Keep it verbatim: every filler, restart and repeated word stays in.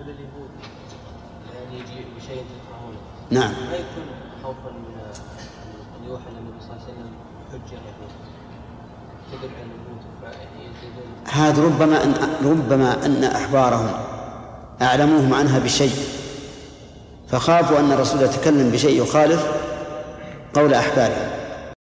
اليهود يعني يجي بشيء تكرهونه. نعم. ما يكون خوفا من أن يوحى النبي صلى الله عليه وسلم حجة تدل على الوجود. هذا ربما أن ربما أن أحبارهم أعلموهم عنها بشيء فخافوا أن الرسول يتكلم بشيء يخالف قول أحبارهم.